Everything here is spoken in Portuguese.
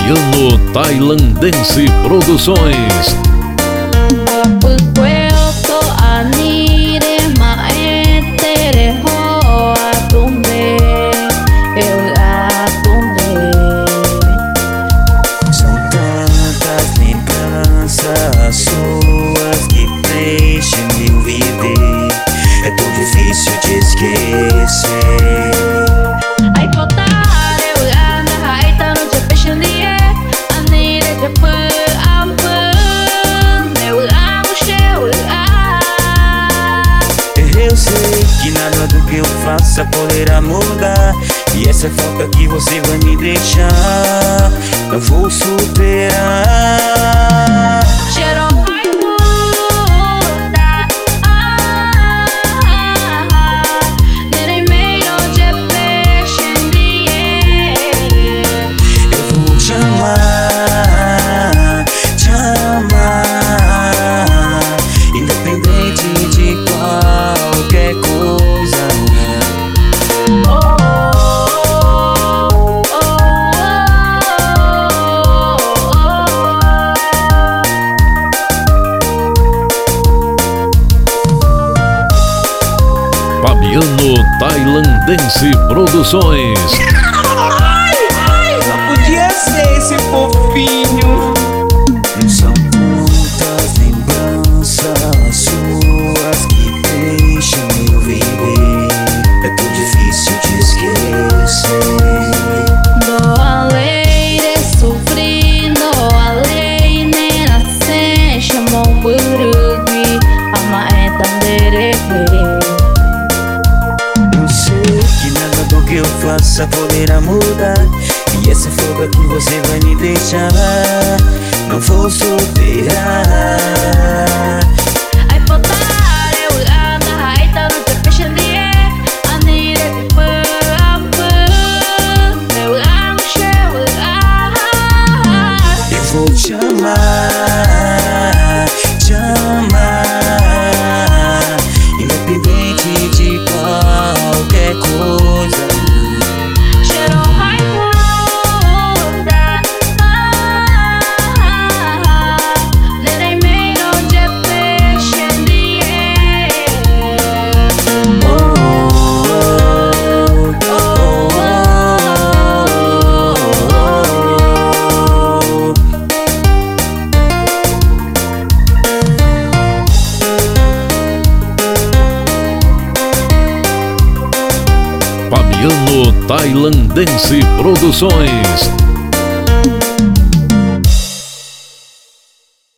Fabiano Tailandense Produções. São tantas lembranças suas que preenchem meu viver. É tão difícil de esquecer. Eu sei que nada do que eu faça poderá mudar, e essa falta que você vai me deixar não vou superar. Eu vou te amar, independente de qualquer coisa. Fabiano Tailandense Produções. Só podia ser esse fofinho. São muitas lembranças suas que preenchem meu viver. É tão difícil de esquecer. Eu sei que nada do que eu faça poderá mudar, e essa folga que você vai me deixar não vou superar. Eu vou te amar, independente de qualquer coisa. Fabiano Tailandense Produções.